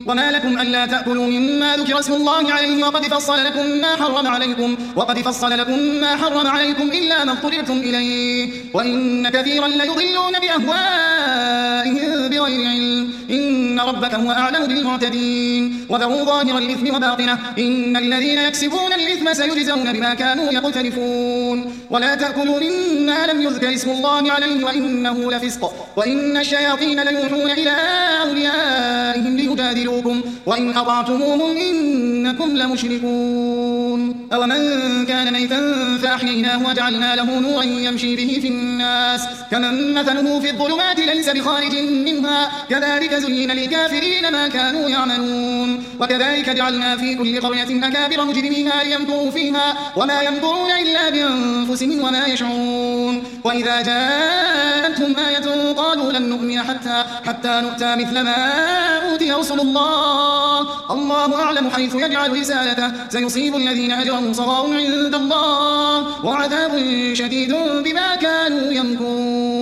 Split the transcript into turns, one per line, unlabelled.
وما لكم ألا تأكلوا مما ذكر اسم الله عليه وقد فصل لكم ما حرم عليكم إلا ما اضطررتم إليه وإن كثيرا ليضلون بأهوائهم بغير علم إن ربك هو أعلم بالمعتدين وذروا ظاهر الإثم وباطنه إن الذين يكسبون الإثم سيجزون بما كانوا يقترفون ولا تأكلوا مما لم يذكر اسم الله عليه وإنه لفسق وإن الشياطين ليوحون إلى أوليائهم ليجادلوكم وإن أطعتموهم إنكم لمشركون أومن كان ميتا فأحييناه وجعلنا له نورا يمشي به في الناس كمن مثله في الظلمات ليس بخارج منها كذلك زين للكافرين ما كانوا يعملون وكذلك جعلنا في كل قرية أكابر مجرميها ليمكروا فيها وما يمكرون إلا بأنفسهم وما يشعرون وإذا جاءتهم آية قالوا لن نؤمن حتى نؤتى مثل ما أوتي رسل الله أعلم حيث يجعل رسالته سيصيب الذين أجرموا صغار عند الله وعذاب شديد بما كانوا يمكرون